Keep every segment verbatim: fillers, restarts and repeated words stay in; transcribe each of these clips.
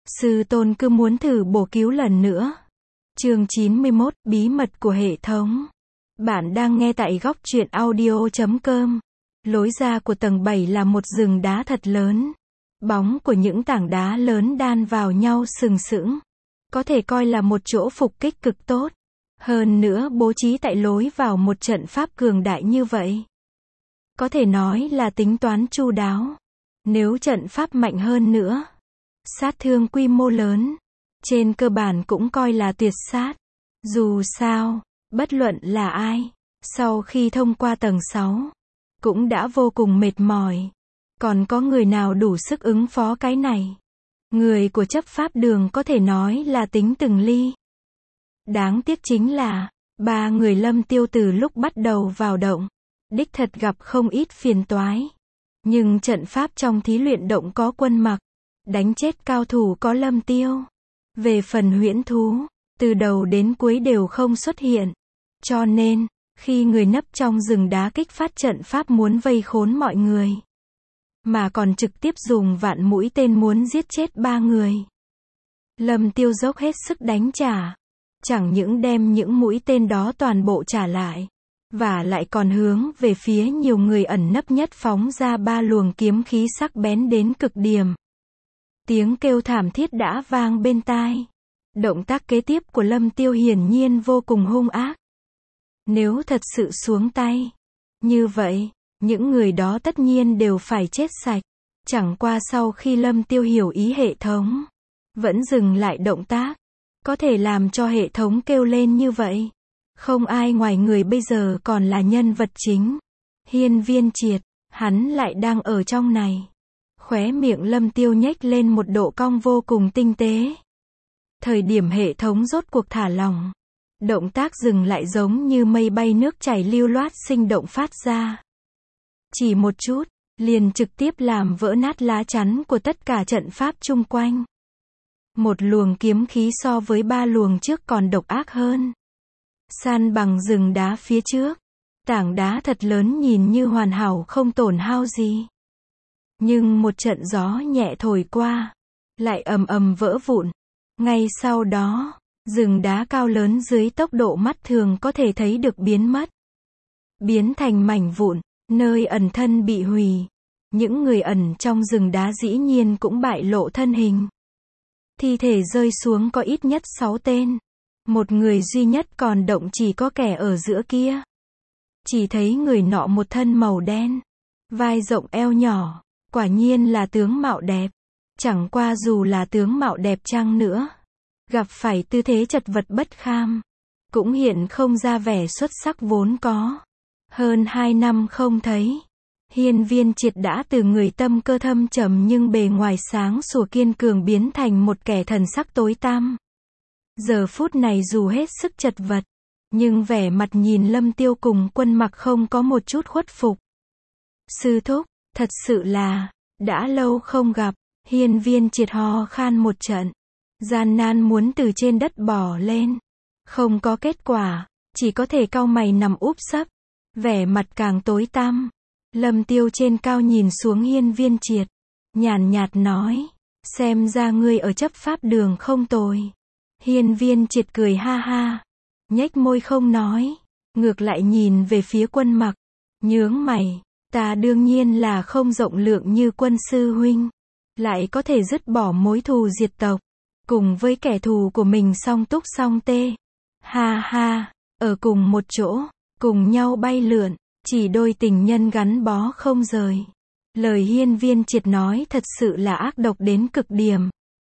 Sư tôn cứ muốn thử bổ cứu lần nữa. Chương chín mươi mốt, bí mật của hệ thống. Bạn đang nghe tại góc truyện audio chấm com. Lối ra của tầng bảy là một rừng đá thật lớn. Bóng của những tảng đá lớn đan vào nhau sừng sững. Có thể coi là một chỗ phục kích cực tốt. Hơn nữa bố trí tại lối vào một trận pháp cường đại như vậy. Có thể nói là tính toán chu đáo. Nếu trận pháp mạnh hơn nữa, sát thương quy mô lớn, trên cơ bản cũng coi là tuyệt sát. Dù sao, bất luận là ai, sau khi thông qua tầng sáu, cũng đã vô cùng mệt mỏi. Còn có người nào đủ sức ứng phó cái này? Người của chấp pháp đường có thể nói là tính từng ly. Đáng tiếc chính là, ba người Lâm Tiêu từ lúc bắt đầu vào động, đích thật gặp không ít phiền toái. Nhưng trận pháp trong thí luyện động có Quân Mặc, đánh chết cao thủ có Lâm Tiêu. Về phần huyễn thú, từ đầu đến cuối đều không xuất hiện. Cho nên, khi người nấp trong rừng đá kích phát trận pháp muốn vây khốn mọi người, mà còn trực tiếp dùng vạn mũi tên muốn giết chết ba người, Lâm Tiêu dốc hết sức đánh trả. Chẳng những đem những mũi tên đó toàn bộ trả lại, và lại còn hướng về phía nhiều người ẩn nấp nhất phóng ra ba luồng kiếm khí sắc bén đến cực điểm. Tiếng kêu thảm thiết đã vang bên tai. Động tác kế tiếp của Lâm Tiêu hiển nhiên vô cùng hung ác. Nếu thật sự xuống tay, như vậy, những người đó tất nhiên đều phải chết sạch. Chẳng qua sau khi Lâm Tiêu hiểu ý hệ thống, vẫn dừng lại động tác. Có thể làm cho hệ thống kêu lên như vậy. Không ai ngoài người bây giờ còn là nhân vật chính. Hiên Viên Triệt, hắn lại đang ở trong này. Khóe miệng Lâm Tiêu nhếch lên một độ cong vô cùng tinh tế. Thời điểm hệ thống rốt cuộc thả lỏng, động tác dừng lại giống như mây bay nước chảy lưu loát sinh động phát ra. Chỉ một chút, liền trực tiếp làm vỡ nát lá chắn của tất cả trận pháp chung quanh. Một luồng kiếm khí so với ba luồng trước còn độc ác hơn. San bằng rừng đá phía trước. Tảng đá thật lớn nhìn như hoàn hảo không tổn hao gì. Nhưng một trận gió nhẹ thổi qua, lại ầm ầm vỡ vụn. Ngay sau đó, rừng đá cao lớn dưới tốc độ mắt thường có thể thấy được biến mất. Biến thành mảnh vụn, nơi ẩn thân bị hủy. Những người ẩn trong rừng đá dĩ nhiên cũng bại lộ thân hình. Thi thể rơi xuống có ít nhất sáu tên. Một người duy nhất còn động chỉ có kẻ ở giữa kia. Chỉ thấy người nọ một thân màu đen, vai rộng eo nhỏ, quả nhiên là tướng mạo đẹp. Chẳng qua dù là tướng mạo đẹp chăng nữa, gặp phải tư thế chật vật bất kham, cũng hiện không ra vẻ xuất sắc vốn có. Hơn hai năm không thấy, Hiên Viên Triệt đã từ người tâm cơ thâm trầm nhưng bề ngoài sáng sủa kiên cường biến thành một kẻ thần sắc tối tăm. Giờ phút này dù hết sức chật vật, nhưng vẻ mặt nhìn Lâm Tiêu cùng Quân Mặc không có một chút khuất phục. Sư thúc, thật sự là, đã lâu không gặp. Hiên Viên Triệt ho khan một trận, gian nan muốn từ trên đất bò lên. Không có kết quả, chỉ có thể cau mày nằm úp sấp, vẻ mặt càng tối tăm. Lâm Tiêu trên cao nhìn xuống Hiên Viên Triệt, nhàn nhạt nói, xem ra ngươi ở chấp pháp đường không tồi. Hiên Viên Triệt cười ha ha, nhếch môi không nói, ngược lại nhìn về phía Quân Mặc, nhướng mày, ta đương nhiên là không rộng lượng như Quân sư huynh, lại có thể dứt bỏ mối thù diệt tộc, cùng với kẻ thù của mình song túc song tê. Ha ha, ở cùng một chỗ, cùng nhau bay lượn. Chỉ đôi tình nhân gắn bó không rời. Lời Hiên Viên Triệt nói thật sự là ác độc đến cực điểm.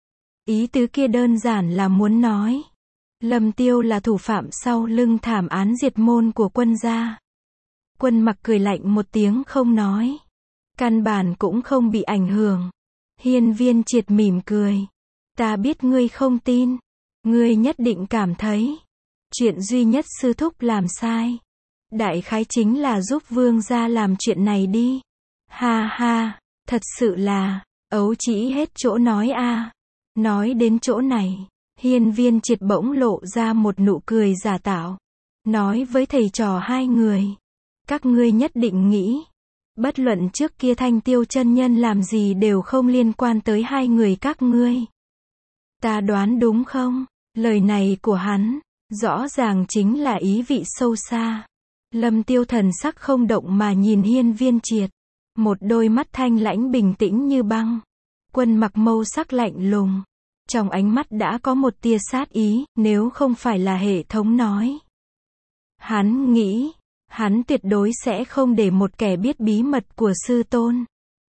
Ý tứ kia đơn giản là muốn nói, Lâm Tiêu là thủ phạm sau lưng thảm án diệt môn của Quân gia. Quân Mặc cười lạnh một tiếng không nói. Căn bản cũng không bị ảnh hưởng. Hiên Viên Triệt mỉm cười. Ta biết ngươi không tin. Ngươi nhất định cảm thấy, chuyện duy nhất sư thúc làm sai. Đại khái chính là giúp vương gia làm chuyện này đi. Ha ha, thật sự là, ấu trĩ hết chỗ nói a. À. Nói đến chỗ này, Hiên Viên Triệt bỗng lộ ra một nụ cười giả tạo. Nói với thầy trò hai người, các ngươi nhất định nghĩ, bất luận trước kia Thanh Tiêu chân nhân làm gì đều không liên quan tới hai người các ngươi. Ta đoán đúng không? Lời này của hắn, rõ ràng chính là ý vị sâu xa. Lâm Tiêu thần sắc không động mà nhìn Hiên Viên Triệt. Một đôi mắt thanh lãnh bình tĩnh như băng. Quân Mặc mâu sắc lạnh lùng. Trong ánh mắt đã có một tia sát ý, nếu không phải là hệ thống nói. Hắn nghĩ, hắn tuyệt đối sẽ không để một kẻ biết bí mật của sư tôn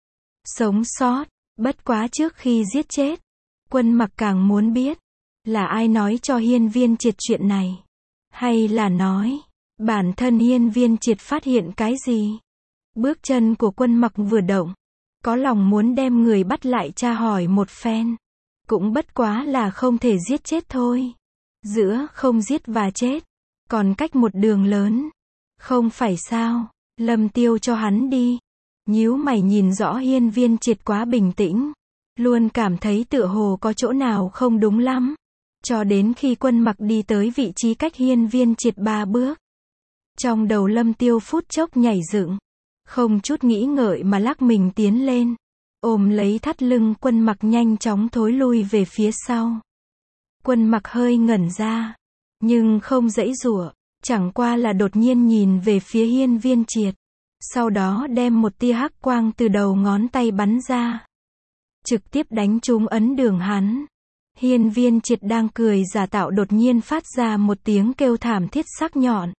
sống sót. Bất quá trước khi giết chết, Quân Mặc càng muốn biết, là ai nói cho Hiên Viên Triệt chuyện này? Hay là nói, bản thân Hiên Viên Triệt phát hiện cái gì? Bước chân của Quân Mặc vừa động, có lòng muốn đem người bắt lại tra hỏi một phen. Cũng bất quá là không thể giết chết thôi. Giữa không giết và chết, còn cách một đường lớn. Không phải sao, Lâm Tiêu cho hắn đi. Nhíu mày nhìn rõ Hiên Viên Triệt quá bình tĩnh. Luôn cảm thấy tựa hồ có chỗ nào không đúng lắm. Cho đến khi Quân Mặc đi tới vị trí cách Hiên Viên Triệt ba bước. Trong đầu Lâm Tiêu phút chốc nhảy dựng. Không chút nghĩ ngợi mà lắc mình tiến lên. Ôm lấy thắt lưng Quân Mặc nhanh chóng thối lui về phía sau. Quân Mặc hơi ngẩn ra. Nhưng không giãy giụa. Chẳng qua là đột nhiên nhìn về phía Hiên Viên Triệt. Sau đó đem một tia hắc quang từ đầu ngón tay bắn ra. Trực tiếp đánh trúng ấn đường hắn. Hiên Viên Triệt đang cười giả tạo đột nhiên phát ra một tiếng kêu thảm thiết sắc nhọn.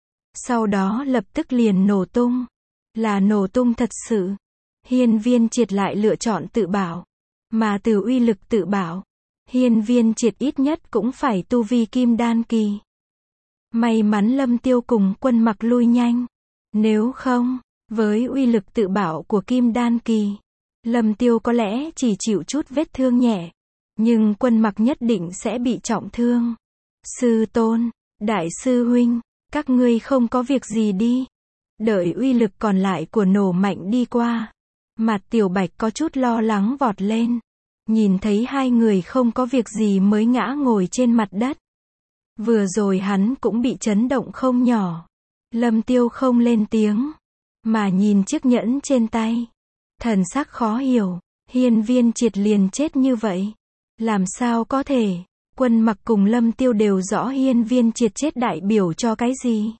Sau đó lập tức liền nổ tung. Là nổ tung thật sự. Hiên Viên Triệt lại lựa chọn tự bảo. Mà từ uy lực tự bảo, Hiên Viên Triệt ít nhất cũng phải tu vi kim đan kỳ. May mắn Lâm Tiêu cùng Quân Mặc lui nhanh. Nếu không, với uy lực tự bảo của kim đan kỳ, Lâm Tiêu có lẽ chỉ chịu chút vết thương nhẹ. Nhưng Quân Mặc nhất định sẽ bị trọng thương. Sư tôn, đại sư huynh, các ngươi không có việc gì đi. Đợi uy lực còn lại của nổ mạnh đi qua. Mặt Tiểu Bạch có chút lo lắng vọt lên. Nhìn thấy hai người không có việc gì mới ngã ngồi trên mặt đất. Vừa rồi hắn cũng bị chấn động không nhỏ. Lâm Tiêu không lên tiếng, mà nhìn chiếc nhẫn trên tay. Thần sắc khó hiểu, Hiên Viên Triệt liền chết như vậy. Làm sao có thể? Quân Mặc cùng Lâm Tiêu đều rõ Hiên Viên Triệt chết đại biểu cho cái gì.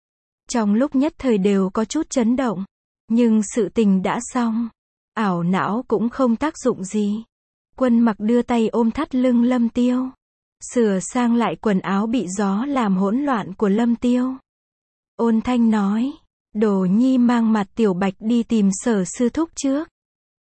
Trong lúc nhất thời đều có chút chấn động. Nhưng sự tình đã xong. Ảo não cũng không tác dụng gì. Quân Mặc đưa tay ôm thắt lưng Lâm Tiêu. Sửa sang lại quần áo bị gió làm hỗn loạn của Lâm Tiêu. Ôn thanh nói. Đồ nhi mang mặt Tiểu Bạch đi tìm Sở sư thúc trước.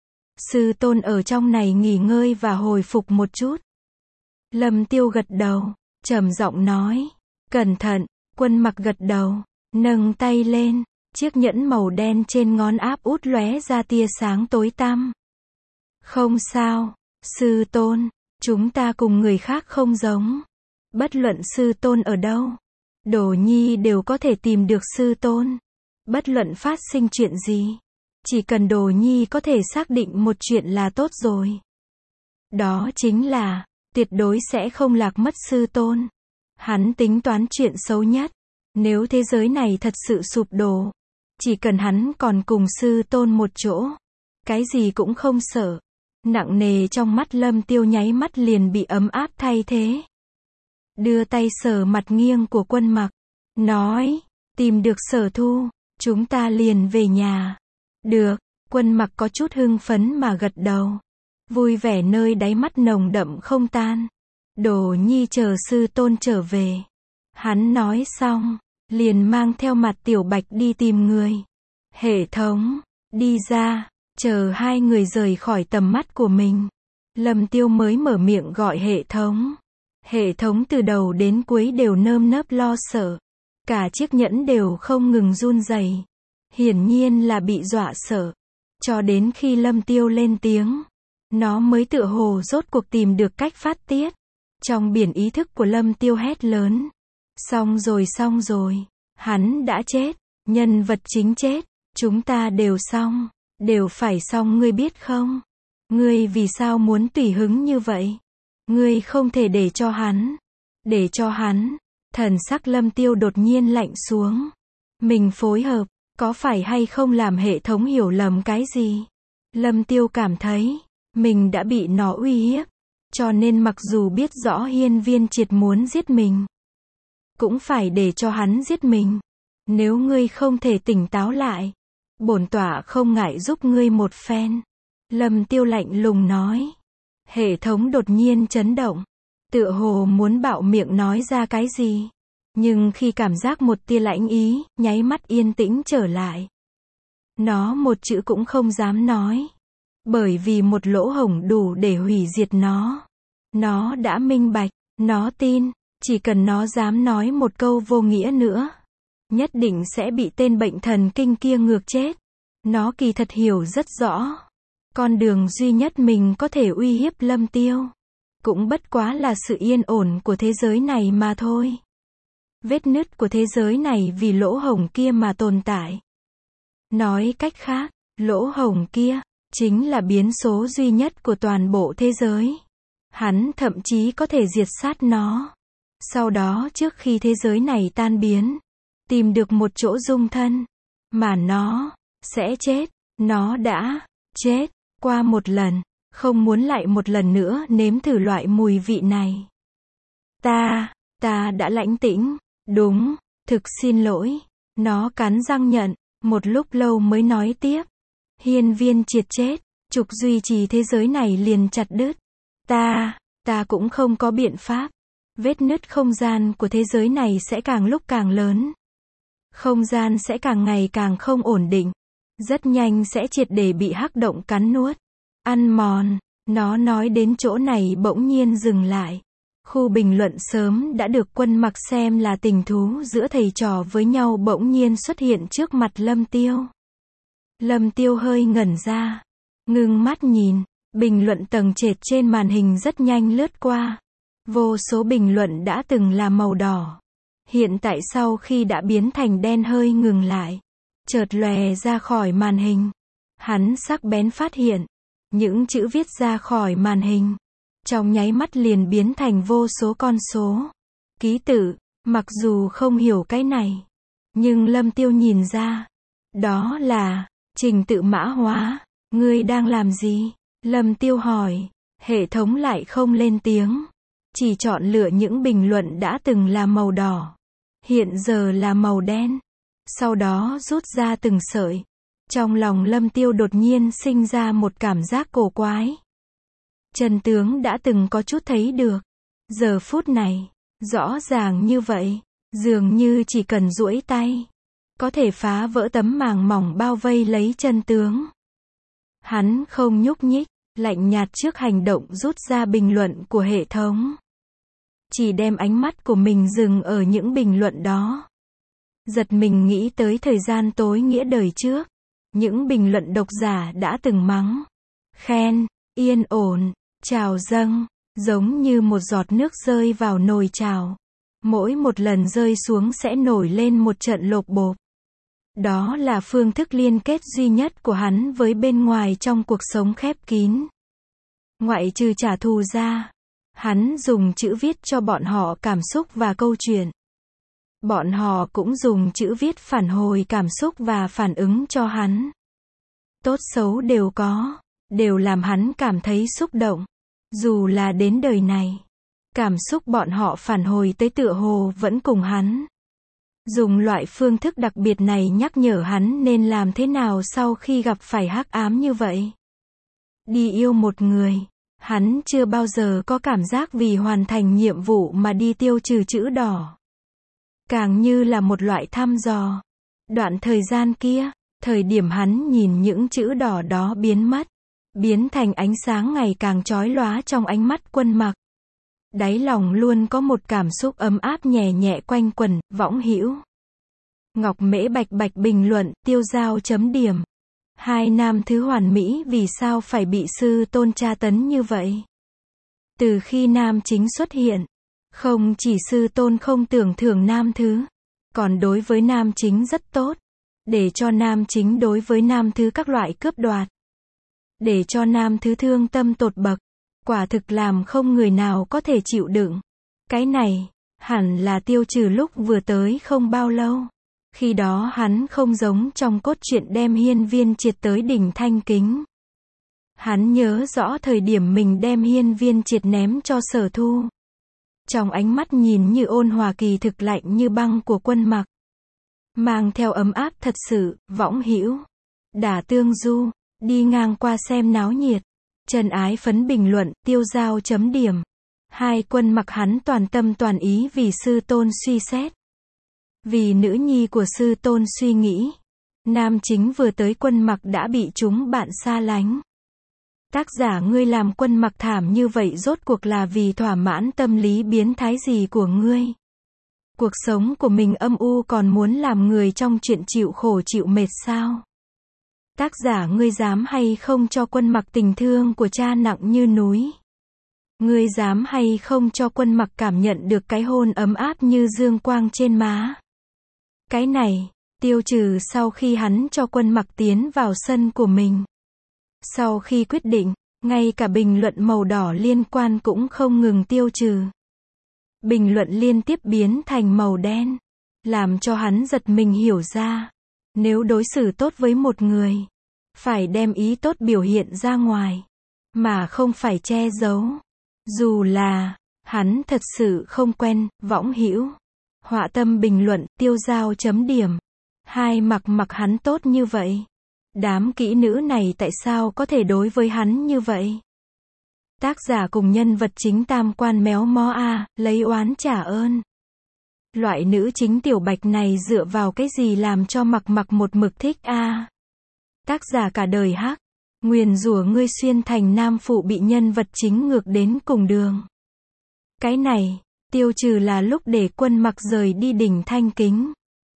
Sư tôn ở trong này nghỉ ngơi và hồi phục một chút. Lâm Tiêu gật đầu. Trầm giọng nói. Cẩn thận. Quân Mặc gật đầu. Nâng tay lên. Chiếc nhẫn màu đen trên ngón áp út lóe ra tia sáng tối tăm. Không sao. Sư tôn. Chúng ta cùng người khác không giống. Bất luận sư tôn ở đâu, Đồ nhi đều có thể tìm được sư tôn. Bất luận phát sinh chuyện gì, chỉ cần Đồ nhi có thể xác định một chuyện là tốt rồi. Đó chính là, tuyệt đối sẽ không lạc mất sư tôn. Hắn tính toán chuyện xấu nhất. Nếu thế giới này thật sự sụp đổ, chỉ cần hắn còn cùng sư tôn một chỗ, cái gì cũng không sợ. Nặng nề trong mắt Lâm Tiêu nháy mắt liền bị ấm áp thay thế. Đưa tay sờ mặt nghiêng của Quân Mặc. Nói, tìm được Sở thu, chúng ta liền về nhà. Được, Quân Mặc có chút hưng phấn mà gật đầu. Vui vẻ nơi đáy mắt nồng đậm không tan. Đồ nhi chờ sư tôn trở về. Hắn nói xong, liền mang theo mặt Tiểu Bạch đi tìm người. Hệ thống, đi ra. Chờ hai người rời khỏi tầm mắt của mình. Lâm Tiêu mới mở miệng gọi hệ thống. Hệ thống từ đầu đến cuối đều nơm nớp lo sợ. Cả chiếc nhẫn đều không ngừng run rẩy. Hiển nhiên là bị dọa sợ. Cho đến khi Lâm Tiêu lên tiếng, nó mới tựa hồ rốt cuộc tìm được cách phát tiết. Trong biển ý thức của Lâm Tiêu hét lớn. Xong rồi xong rồi. Hắn đã chết. Nhân vật chính chết. Chúng ta đều xong. Đều phải xong ngươi biết không? Ngươi vì sao muốn tùy hứng như vậy? Ngươi không thể để cho hắn. Để cho hắn. Thần sắc Lâm Tiêu đột nhiên lạnh xuống. Mình phối hợp, có phải hay không làm hệ thống hiểu lầm cái gì? Lâm Tiêu cảm thấy, mình đã bị nó uy hiếp. Cho nên mặc dù biết rõ Hiên Viên Triệt muốn giết mình, cũng phải để cho hắn giết mình. Nếu ngươi không thể tỉnh táo lại, bổn tọa không ngại giúp ngươi một phen. Lâm Tiêu lạnh lùng nói. Hệ thống đột nhiên chấn động, tựa hồ muốn bạo miệng nói ra cái gì. Nhưng khi cảm giác một tia lãnh ý, nháy mắt yên tĩnh trở lại. Nó một chữ cũng không dám nói. Bởi vì một lỗ hổng đủ để hủy diệt nó. Nó đã minh bạch, nó tin, chỉ cần nó dám nói một câu vô nghĩa nữa, nhất định sẽ bị tên bệnh thần kinh kia ngược chết. Nó kỳ thật hiểu rất rõ. Con đường duy nhất mình có thể uy hiếp Lâm Tiêu, cũng bất quá là sự yên ổn của thế giới này mà thôi. Vết nứt của thế giới này vì lỗ hổng kia mà tồn tại. Nói cách khác, lỗ hổng kia chính là biến số duy nhất của toàn bộ thế giới. Hắn thậm chí có thể diệt sát nó. Sau đó trước khi thế giới này tan biến, tìm được một chỗ dung thân, mà nó sẽ chết. Nó đã chết qua một lần, không muốn lại một lần nữa nếm thử loại mùi vị này. Ta, ta đã lãnh tĩnh, đúng, thực xin lỗi. Nó cắn răng nhận, một lúc lâu mới nói tiếp. Hiên Viên Triệt chết, trục duy trì thế giới này liền chặt đứt. Ta, ta cũng không có biện pháp. Vết nứt không gian của thế giới này sẽ càng lúc càng lớn. Không gian sẽ càng ngày càng không ổn định. Rất nhanh sẽ triệt để bị hắc động cắn nuốt, ăn mòn. Nó nói đến chỗ này bỗng nhiên dừng lại. Khu bình luận sớm đã được Quân Mặc xem là tình thú giữa thầy trò với nhau bỗng nhiên xuất hiện trước mặt Lâm Tiêu. Lâm Tiêu hơi ngẩn ra, ngưng mắt nhìn, bình luận tầng trệt trên màn hình rất nhanh lướt qua. Vô số bình luận đã từng là màu đỏ, hiện tại sau khi đã biến thành đen hơi ngừng lại, chợt lòe ra khỏi màn hình. Hắn sắc bén phát hiện, những chữ viết ra khỏi màn hình, trong nháy mắt liền biến thành vô số con số, ký tự. Mặc dù không hiểu cái này, nhưng Lâm Tiêu nhìn ra, đó là trình tự mã hóa. Ngươi đang làm gì? Lâm Tiêu hỏi. Hệ thống lại không lên tiếng, chỉ chọn lựa những bình luận đã từng là màu đỏ, hiện giờ là màu đen, sau đó rút ra từng sợi. Trong lòng Lâm Tiêu đột nhiên sinh ra một cảm giác cổ quái. Chân tướng đã từng có chút thấy được, giờ phút này, rõ ràng như vậy, dường như chỉ cần duỗi tay, có thể phá vỡ tấm màng mỏng bao vây lấy chân tướng. Hắn không nhúc nhích, lạnh nhạt trước hành động rút ra bình luận của hệ thống. Chỉ đem ánh mắt của mình dừng ở những bình luận đó. Giật mình nghĩ tới thời gian tối nghĩa đời trước. Những bình luận độc giả đã từng mắng, khen, yên ổn, trào dâng, giống như một giọt nước rơi vào nồi chảo. Mỗi một lần rơi xuống sẽ nổi lên một trận lộp bộp. Đó là phương thức liên kết duy nhất của hắn với bên ngoài trong cuộc sống khép kín. Ngoại trừ trả thù ra, hắn dùng chữ viết cho bọn họ cảm xúc và câu chuyện. Bọn họ cũng dùng chữ viết phản hồi cảm xúc và phản ứng cho hắn. Tốt xấu đều có, đều làm hắn cảm thấy xúc động. Dù là đến đời này, cảm xúc bọn họ phản hồi tới tựa hồ vẫn cùng hắn. Dùng loại phương thức đặc biệt này nhắc nhở hắn nên làm thế nào sau khi gặp phải hắc ám như vậy. Đi yêu một người, hắn chưa bao giờ có cảm giác vì hoàn thành nhiệm vụ mà đi tiêu trừ chữ đỏ. Càng như là một loại thăm dò. Đoạn thời gian kia, thời điểm hắn nhìn những chữ đỏ đó biến mất, biến thành ánh sáng ngày càng chói lóa trong ánh mắt Quân Mặc. Đáy lòng luôn có một cảm xúc ấm áp nhẹ nhẹ quanh quẩn, võng hữu. Ngọc Mễ Bạch Bạch bình luận, tiêu giao chấm điểm. Hai nam thứ hoàn mỹ vì sao phải bị sư tôn tra tấn như vậy? Từ khi nam chính xuất hiện, không chỉ sư tôn không tưởng thưởng nam thứ, còn đối với nam chính rất tốt. Để cho nam chính đối với nam thứ các loại cướp đoạt. Để cho nam thứ thương tâm tột bậc. Quả thực làm không người nào có thể chịu đựng. Cái này, hẳn là tiêu trừ lúc vừa tới không bao lâu. Khi đó hắn không giống trong cốt truyện đem Hiên Viên Triệt tới đỉnh thanh kính. Hắn nhớ rõ thời điểm mình đem hiên viên triệt ném cho Sở Thu. Trong ánh mắt nhìn như ôn hòa kỳ thực lạnh như băng của Quân Mặc, mang theo ấm áp thật sự, Võng Hữu, Đả Tương Du, đi ngang qua xem náo nhiệt. Trần Ái Phấn bình luận, tiêu giao chấm điểm. Hai. Quân Mặc hắn toàn tâm toàn ý vì sư tôn suy xét. Vì nữ nhi của sư tôn suy nghĩ. Nam chính vừa tới Quân Mặc đã bị chúng bạn xa lánh. Tác giả ngươi làm Quân Mặc thảm như vậy rốt cuộc là vì thỏa mãn tâm lý biến thái gì của ngươi? Cuộc sống của mình âm u còn muốn làm người trong chuyện chịu khổ chịu mệt sao? Tác giả ngươi dám hay không cho Quân Mặc tình thương của cha nặng như núi? Ngươi dám hay không cho Quân Mặc cảm nhận được cái hôn ấm áp như dương quang trên má? Cái này, Tiêu Trừ sau khi hắn cho Quân Mặc tiến vào sân của mình. Sau khi quyết định, ngay cả bình luận màu đỏ liên quan cũng không ngừng tiêu trừ. Bình luận liên tiếp biến thành màu đen, làm cho hắn giật mình hiểu ra. Nếu đối xử tốt với một người, phải đem ý tốt biểu hiện ra ngoài, mà không phải che giấu. Dù là, hắn thật sự không quen, Võng Hữu. Họa tâm bình luận, tiêu giao chấm điểm. Hai. Mặc Mặc hắn tốt như vậy. Đám kỹ nữ này tại sao có thể đối với hắn như vậy? Tác giả cùng nhân vật chính tam quan méo mó a, lấy oán trả ơn. Loại nữ chính tiểu bạch này dựa vào cái gì làm cho Mặc Mặc một mực thích a? Tác giả cả đời hắc, nguyền rủa ngươi xuyên thành nam phụ bị nhân vật chính ngược đến cùng đường. Cái này, Tiêu Trừ là lúc để Quân Mặc rời đi đỉnh Thanh Kính.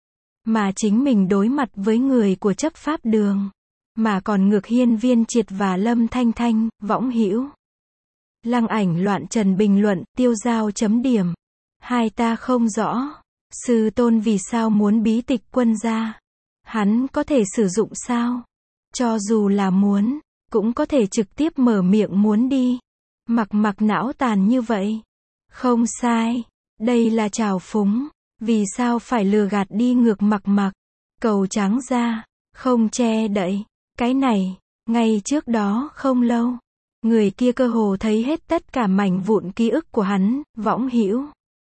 Mà chính mình đối mặt với người của chấp pháp đường. Mà còn ngược hiên viên triệt và Lâm Thanh Thanh, Võng Hữu. Lăng Ảnh Loạn Trần bình luận, tiêu giao chấm điểm. Hai. Ta không rõ. Sư tôn vì sao muốn bí tịch Quân gia? Hắn có thể sử dụng sao? Cho dù là muốn, cũng có thể trực tiếp mở miệng muốn đi. Mặc Mặc não tàn như vậy. Không sai. Đây là trào phúng. Vì sao phải lừa gạt đi ngược Mặc Mặc? Cầu trắng ra, không che đậy. Cái này, ngay trước đó không lâu, người kia cơ hồ thấy hết tất cả mảnh vụn ký ức của hắn, Võng Hữu.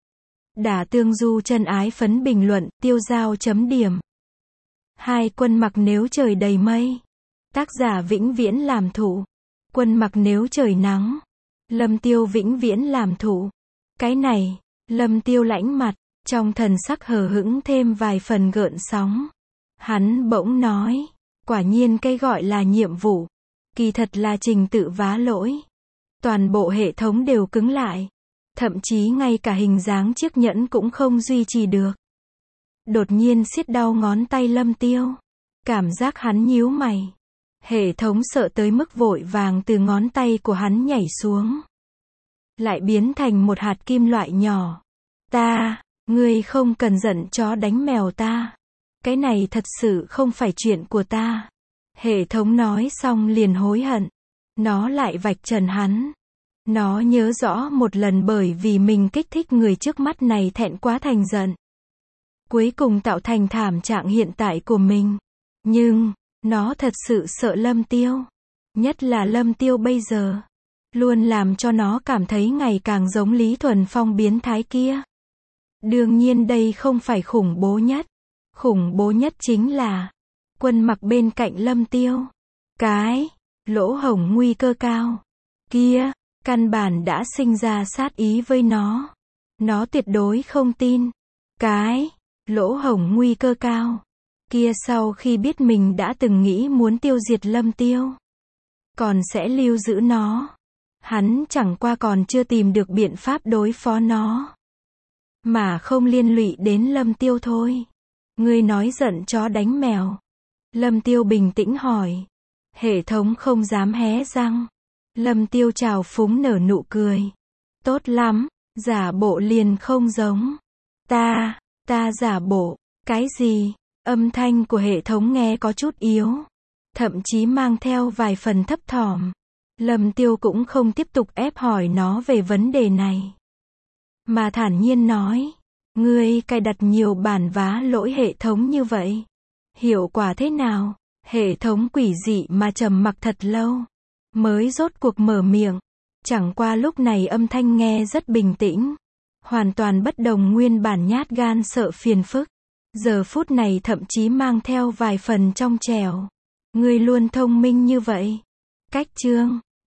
Đả Tương Du Trần Ái Phấn bình luận, tiêu giao chấm điểm. Hai. Quân Mặc nếu trời đầy mây. Tác giả vĩnh viễn làm thụ. Quân Mặc nếu trời nắng. Lâm Tiêu vĩnh viễn làm thụ. Cái này, Lâm Tiêu lãnh mặt, trong thần sắc hờ hững thêm vài phần gợn sóng. Hắn bỗng nói, quả nhiên cái gọi là nhiệm vụ, kỳ thật là trình tự vá lỗi. Toàn bộ hệ thống đều cứng lại. Thậm chí ngay cả hình dáng chiếc nhẫn cũng không duy trì được. Đột nhiên siết đau ngón tay Lâm Tiêu. Cảm giác hắn nhíu mày. Hệ thống sợ tới mức vội vàng từ ngón tay của hắn nhảy xuống. Lại biến thành một hạt kim loại nhỏ. Ta, ngươi không cần giận chó đánh mèo ta. Cái này thật sự không phải chuyện của ta. Hệ thống nói xong liền hối hận. Nó lại vạch trần hắn. Nó nhớ rõ một lần bởi vì mình kích thích người trước mắt này thẹn quá thành giận. Cuối cùng tạo thành thảm trạng hiện tại của mình. Nhưng, nó thật sự sợ Lâm Tiêu. Nhất là Lâm Tiêu bây giờ. Luôn làm cho nó cảm thấy ngày càng giống Lý Thuần Phong biến thái kia. Đương nhiên đây không phải khủng bố nhất. Khủng bố nhất chính là Quân Mặc bên cạnh Lâm Tiêu. Cái lỗ hổng nguy cơ cao kia, căn bản đã sinh ra sát ý với nó. Nó tuyệt đối không tin. Cái lỗ hổng nguy cơ cao kia sau khi biết mình đã từng nghĩ muốn tiêu diệt Lâm Tiêu, còn sẽ lưu giữ nó. Hắn chẳng qua còn chưa tìm được biện pháp đối phó nó, mà không liên lụy đến Lâm Tiêu thôi. Ngươi nói giận chó đánh mèo. Lâm Tiêu bình tĩnh hỏi. Hệ thống không dám hé răng. Lâm Tiêu trào phúng nở nụ cười. Tốt lắm, giả bộ liền không giống. Ta, ta giả bộ, cái gì? Âm thanh của hệ thống nghe có chút yếu. Thậm chí mang theo vài phần thấp thỏm. Lâm Tiêu cũng không tiếp tục ép hỏi nó về vấn đề này. Mà thản nhiên nói. Ngươi cài đặt nhiều bản vá lỗi hệ thống như vậy. Hiệu quả thế nào? Hệ thống quỷ dị mà trầm mặc thật lâu. mới rốt cuộc mở miệng. Chẳng qua lúc này âm thanh nghe rất bình tĩnh. Hoàn toàn bất đồng nguyên bản nhát gan sợ phiền phức. Giờ phút này thậm chí mang theo vài phần trong trẻo. Ngươi luôn thông minh như vậy. Cách chương